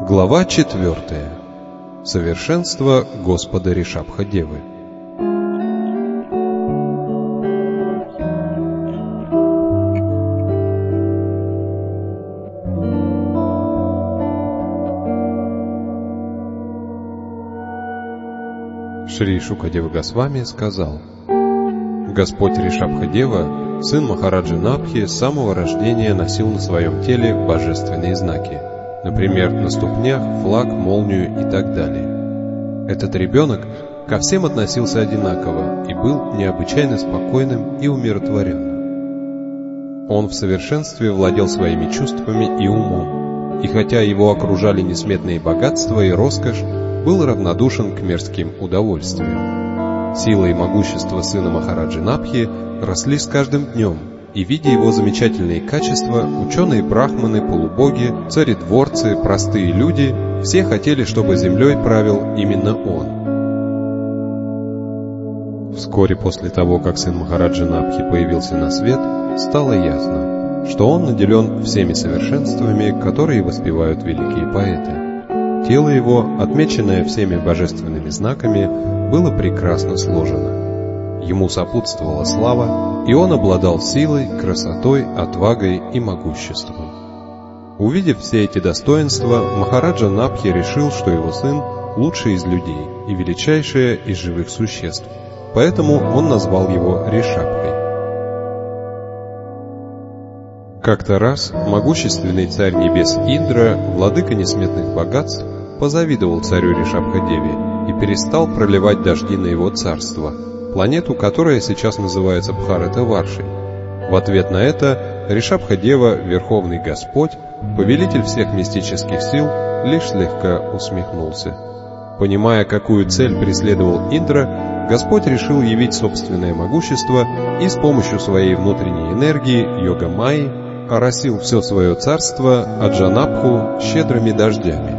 Глава 4. Совершенство Господа Ришабха-девы. Шри Шукадева Госвами сказал: Господь Ришабха-дева, сын Махараджи Напхи, с самого рождения носил на своем теле божественные знаки, например, на ступнях флаг, молнию и так далее. Этот ребенок ко всем относился одинаково и был необычайно спокойным и умиротворенным. Он в совершенстве владел своими чувствами и умом, и хотя его окружали несметные богатства и роскошь, был равнодушен к мирским удовольствиям. Сила и могущество сына Махараджи Напхи росли с каждым днем, и, видя его замечательные качества, ученые-брахманы, полубоги, царедворцы, простые люди, все хотели, чтобы землей правил именно он. Вскоре после того, как сын Махараджи Напхи появился на свет, стало ясно, что он наделен всеми совершенствами, которые воспевают великие поэты. Тело его, отмеченное всеми божественными знаками, было прекрасно сложено. Ему сопутствовала слава, и он обладал силой, красотой, отвагой и могуществом. Увидев все эти достоинства, Махараджа Напхи решил, что его сын лучший из людей и величайшее из живых существ, поэтому он назвал его Ришабхой. Как-то раз могущественный царь небес Индра, владыка несметных богатств, позавидовал царю Ришабха-деве и перестал проливать дожди на его царство, планету, которая сейчас называется Бхарата-Варшей. В ответ на это Ришабха-дева, Верховный Господь, повелитель всех мистических сил, лишь слегка усмехнулся. Понимая, какую цель преследовал Индра, Господь решил явить собственное могущество и с помощью своей внутренней энергии, йога-майи, оросил все свое царство Аджанабху щедрыми дождями.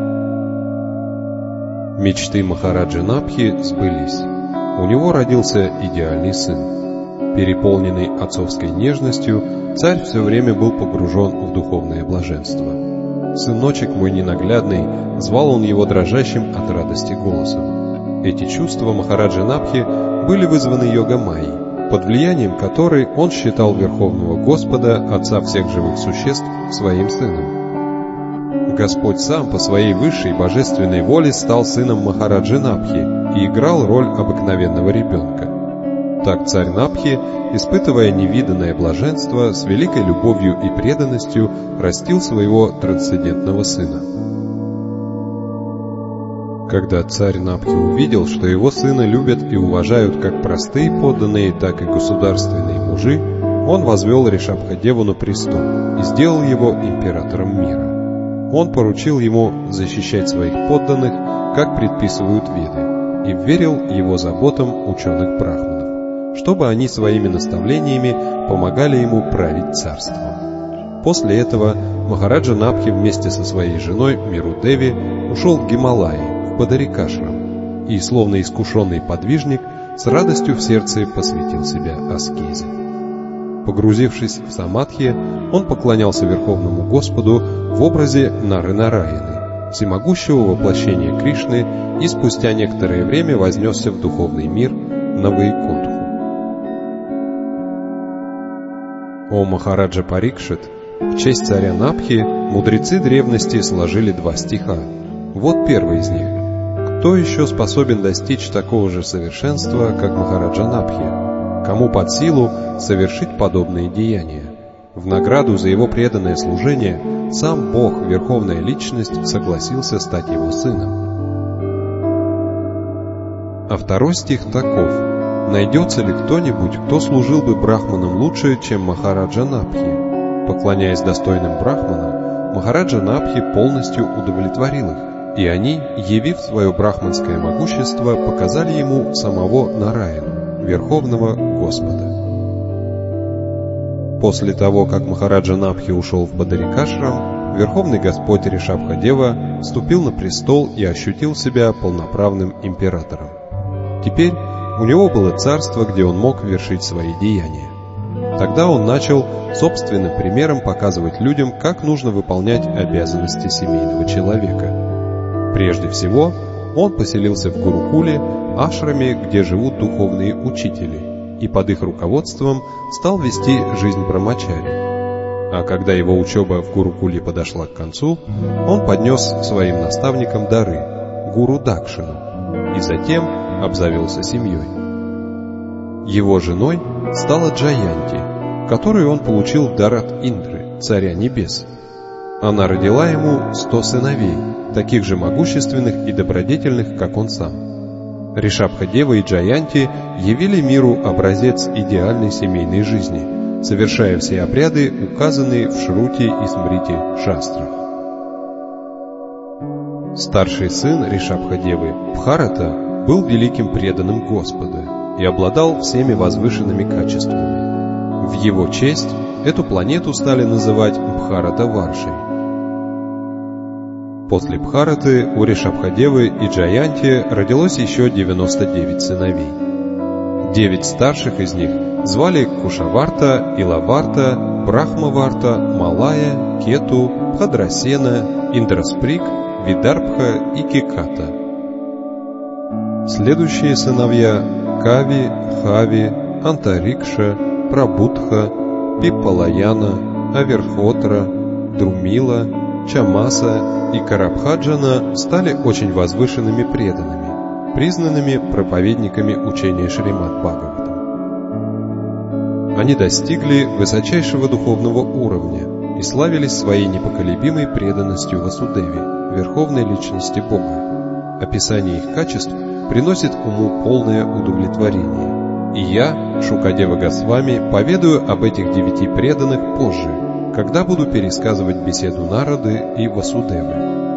Мечты Махараджи Напхи сбылись. У него родился идеальный сын. Переполненный отцовской нежностью, царь все время был погружен в духовное блаженство. «Сыночек мой ненаглядный», звал он его дрожащим от радости голосом. Эти чувства Махараджи Напхи были вызваны йога-майей, под влиянием которой он считал Верховного Господа, Отца всех живых существ, своим сыном. Господь сам по своей высшей божественной воле стал сыном Махараджи Напхи и играл роль обыкновенного ребенка. Так царь Напхи, испытывая невиданное блаженство, с великой любовью и преданностью растил своего трансцендентного сына. Когда царь Напхи увидел, что его сына любят и уважают как простые подданные, так и государственные мужи, он возвел Ришабха-деву на престол и сделал его императором мира. Он поручил ему защищать своих подданных, как предписывают Веды, и вверил его заботам ученых-брахманов, чтобы они своими наставлениями помогали ему править царством. После этого Махараджа Напхи вместе со своей женой Мирудеви ушел в Гималаи, в Падарикашрам, и, словно искушенный подвижник, с радостью в сердце посвятил себя аскезе. Погрузившись в самадхи, он поклонялся Верховному Господу в образе Нары-Нараяны, всемогущего воплощения Кришны, и спустя некоторое время вознесся в духовный мир на Вайкунтху. О Махараджа Парикшит, в честь царя Напхи мудрецы древности сложили 2 стиха. Вот первый из них. Кто еще способен достичь такого же совершенства, как Махараджа Напхи? Кому под силу совершить подобные деяния? В награду за его преданное служение сам Бог, Верховная Личность, согласился стать его сыном. А второй стих таков: «Найдется ли кто-нибудь, кто служил бы брахманам лучше, чем Махараджа Напхи?» Поклоняясь достойным брахманам, Махараджа Напхи полностью удовлетворил их, и они, явив свое брахманское могущество, показали ему самого Нараяну, Верховного Господа. После того, как Махараджа Напхи ушел в Падарикашрам, Верховный Господь Ришабха-дева вступил на престол и ощутил себя полноправным императором. Теперь у него было царство, где он мог вершить свои деяния. Тогда он начал собственным примером показывать людям, как нужно выполнять обязанности семейного человека. Прежде всего, он поселился в Гурукуле, ашраме, где живут духовные учители, и под их руководством стал вести жизнь брамачари. А когда его учеба в Гурукуле подошла к концу, он поднес своим наставникам дары, гуру Дакшину, и затем обзавелся семьей. Его женой стала Джаянти, которую он получил в дар от Индры, царя небес. Она родила ему 100 сыновей, таких же могущественных и добродетельных, как он сам. Ришабха-дева и Джаянти явили миру образец идеальной семейной жизни, совершая все обряды, указанные в Шрути и Смрити шастрах. Старший сын Ришабха-девы, Бхарата, был великим преданным Господа и обладал всеми возвышенными качествами. В его честь эту планету стали называть Бхарата-Варшей. После Бхараты у Ришабха-девы и Джаянти родилось еще 99 сыновей. 9 старших из них звали Кушаварта, Илаварта, Брахмаварта, Малая, Кету, Бхадрасена, Индрасприк, Видарбха и Кеката. Следующие сыновья Кави, Хави, Антарикша, Прабудха, Пиппалаяна, Аверхотра, Друмила, Чамаса и Карабхаджана стали очень возвышенными преданными, признанными проповедниками учения Шримад Бхагаватам. Они достигли высочайшего духовного уровня и славились своей непоколебимой преданностью Васудеве, верховной личности Бога. Описание их качеств приносит уму полное удовлетворение. И я, Шукадева Госвами, поведаю об этих 9 преданных позже, когда буду пересказывать беседу Нарады и Васудевы.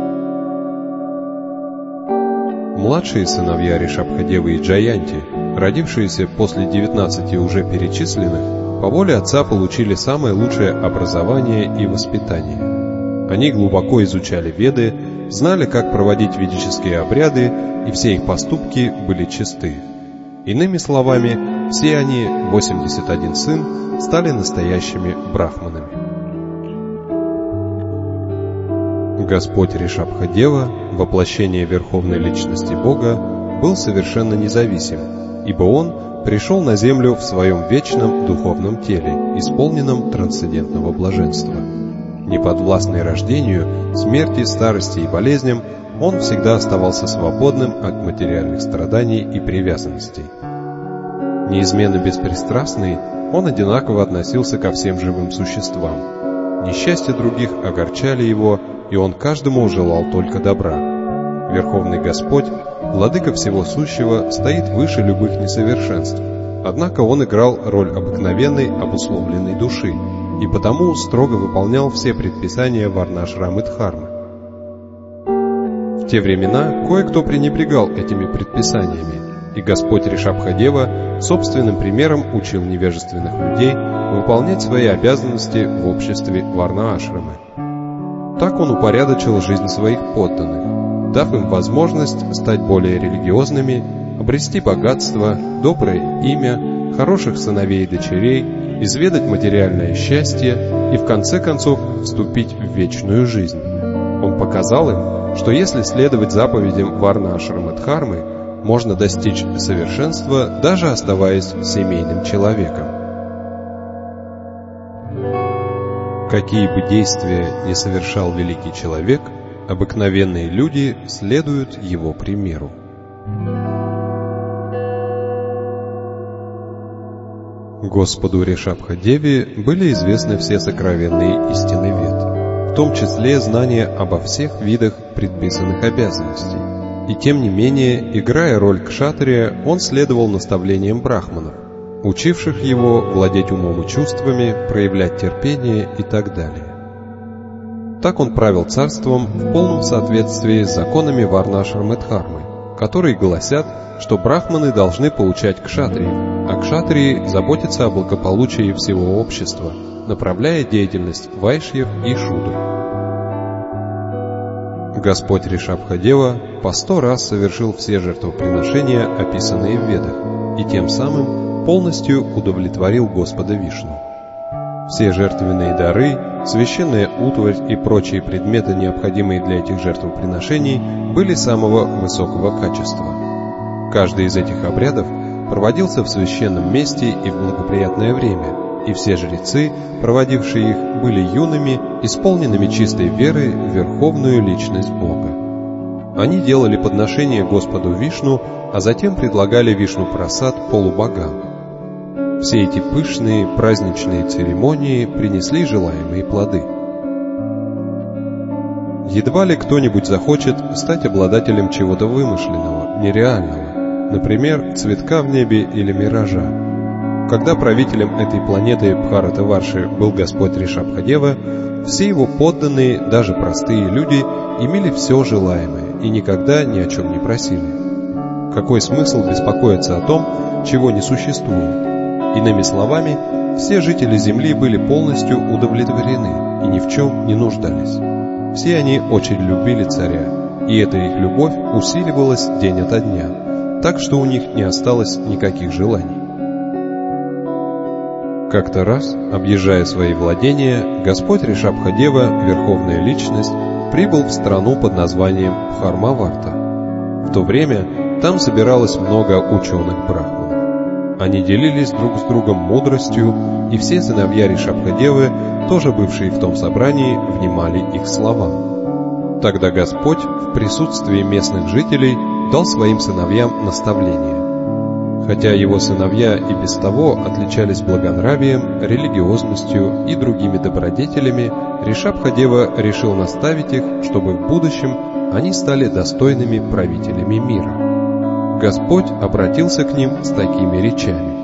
Младшие сыновья Ришабха-девы и Джаянти, родившиеся после 19 уже перечисленных, по воле отца получили самое лучшее образование и воспитание. Они глубоко изучали Веды, знали, как проводить ведические обряды, и все их поступки были чисты. Иными словами, все они, 81 сын, стали настоящими брахманами. Господь Ришабха-дева, воплощение Верховной Личности Бога, был совершенно независим, ибо Он пришел на землю в своем вечном духовном теле, исполненном трансцендентного блаженства. Неподвластный рождению, смерти, старости и болезням, Он всегда оставался свободным от материальных страданий и привязанностей. Неизменно беспристрастный, Он одинаково относился ко всем живым существам. Несчастья других огорчали Его, и Он каждому желал только добра. Верховный Господь, Владыка всего сущего, стоит выше любых несовершенств, однако Он играл роль обыкновенной, обусловленной души, и потому строго выполнял все предписания Варнашрамы Дхармы. В те времена кое-кто пренебрегал этими предписаниями, и Господь Ришабха-дева собственным примером учил невежественных людей выполнять свои обязанности в обществе Варна-ашрамы. Так Он упорядочил жизнь своих подданных, дав им возможность стать более религиозными, обрести богатство, доброе имя, хороших сыновей и дочерей, изведать материальное счастье и в конце концов вступить в вечную жизнь. Он показал им, что если следовать заповедям Варна-ашрамы Дхармы, можно достичь совершенства, даже оставаясь семейным человеком. Какие бы действия ни совершал великий человек, обыкновенные люди следуют его примеру. Господу Ришабха-деве были известны все сокровенные истины Вед, в том числе знания обо всех видах предписанных обязанностей. И тем не менее, играя роль кшатрия, он следовал наставлениям брахманов, учивших его владеть умом и чувствами, проявлять терпение и так далее. Так он правил царством в полном соответствии с законами Варна-ашрамы Дхармы, которые гласят, что брахманы должны получать кшатриев, а кшатрии заботятся о благополучии всего общества, направляя деятельность вайшьев и шудр. Господь Ришабха-дева по 100 раз совершил все жертвоприношения, описанные в Ведах, и тем самым полностью удовлетворил Господа Вишну. Все жертвенные дары, священная утварь и прочие предметы, необходимые для этих жертвоприношений, были самого высокого качества. Каждый из этих обрядов проводился в священном месте и в благоприятное время, и все жрецы, проводившие их, были юными, исполненными чистой веры в верховную личность Бога. Они делали подношение Господу Вишну, а затем предлагали Вишну-прасад полубогам. Все эти пышные праздничные церемонии принесли желаемые плоды. Едва ли кто-нибудь захочет стать обладателем чего-то вымышленного, нереального, например, цветка в небе или миража. Когда правителем этой планеты Бхаратаварши был Господь Ришабхадева, все его подданные, даже простые люди, имели все желаемое и никогда ни о чем не просили. Какой смысл беспокоиться о том, чего не существует? Иными словами, все жители Земли были полностью удовлетворены и ни в чем не нуждались. Все они очень любили царя, и эта их любовь усиливалась день ото дня, так что у них не осталось никаких желаний. Как-то раз, объезжая свои владения, Господь Ришабхадева, Верховная Личность, прибыл в страну под названием Бхармаварта. В то время там собиралось много ученых брахманов. Они делились друг с другом мудростью, и все сыновья Ришабхадевы, тоже бывшие в том собрании, внимали их словам. Тогда Господь в присутствии местных жителей дал своим сыновьям наставление. Хотя его сыновья и без того отличались благонравием, религиозностью и другими добродетелями, Ришабхадева решил наставить их, чтобы в будущем они стали достойными правителями мира. Господь обратился к ним с такими речами.